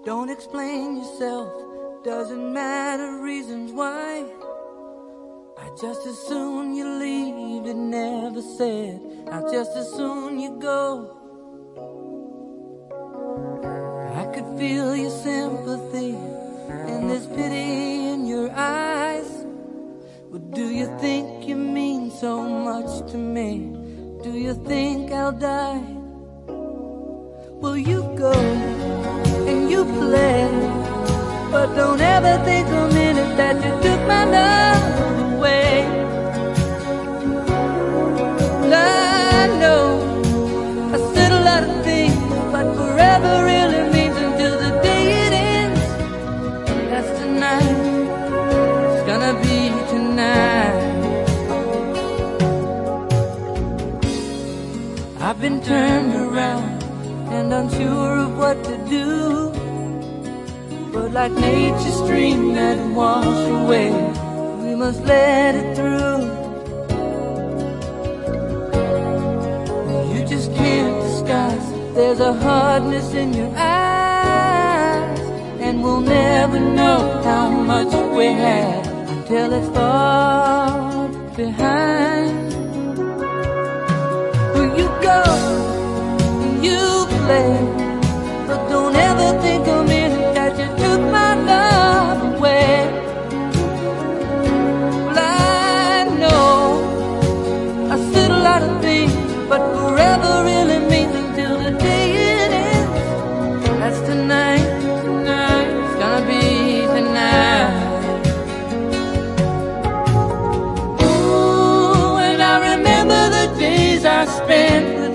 Don't explain yourself, doesn't matter reasons why. I'd just as soon you leave, it never said. I'd just as soon you go. I could feel your sympathy and there's pity in your eyes. But do you think you mean so much to me? Do you think I'll die? Well, you go and you play, but don't ever think a minute that you took my love away. I know I said a lot of things, but forever really means until the day it ends. That's tonight, it's gonna be tonight. I've been turned around and unsure of what to do, but like nature's stream that wash away, we must let it through. You just can't disguise, there's a hardness in your eyes, and we'll never know how much we had until it's far behind. Will you go and you play, but don't ever think a minute that you took my love away. Well, I know I said a lot of things, but forever really means until the day it ends. That's tonight, tonight, it's gonna be tonight. Ooh, and I remember the days I spent with